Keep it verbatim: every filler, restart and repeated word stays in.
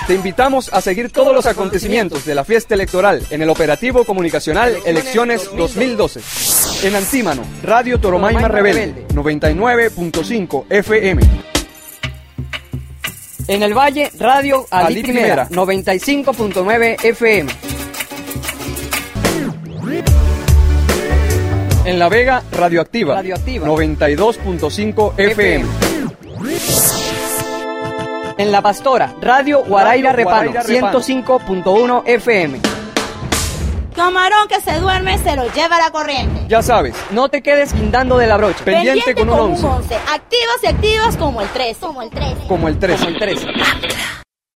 Te invitamos a seguir todos los acontecimientos de la fiesta electoral en el operativo comunicacional Elecciones dos mil doce. En Antímano, Radio Toromaima Rebelde, noventa y nueve punto cinco F M. En el Valle, Radio Ali, Ali Primera, Primera, noventa y cinco punto nueve F M. En La Vega, Radioactiva, Radioactiva. noventa y dos punto cinco F M. En La Pastora, Radio Guaraira Repano, ciento cinco punto uno F M. Camarón que se duerme se lo lleva la corriente. Ya sabes, no te quedes guindando de la brocha. Pendiente, Pendiente con un once. Activos y activos como el tres. Como el tres. Como el tres. Como el tres.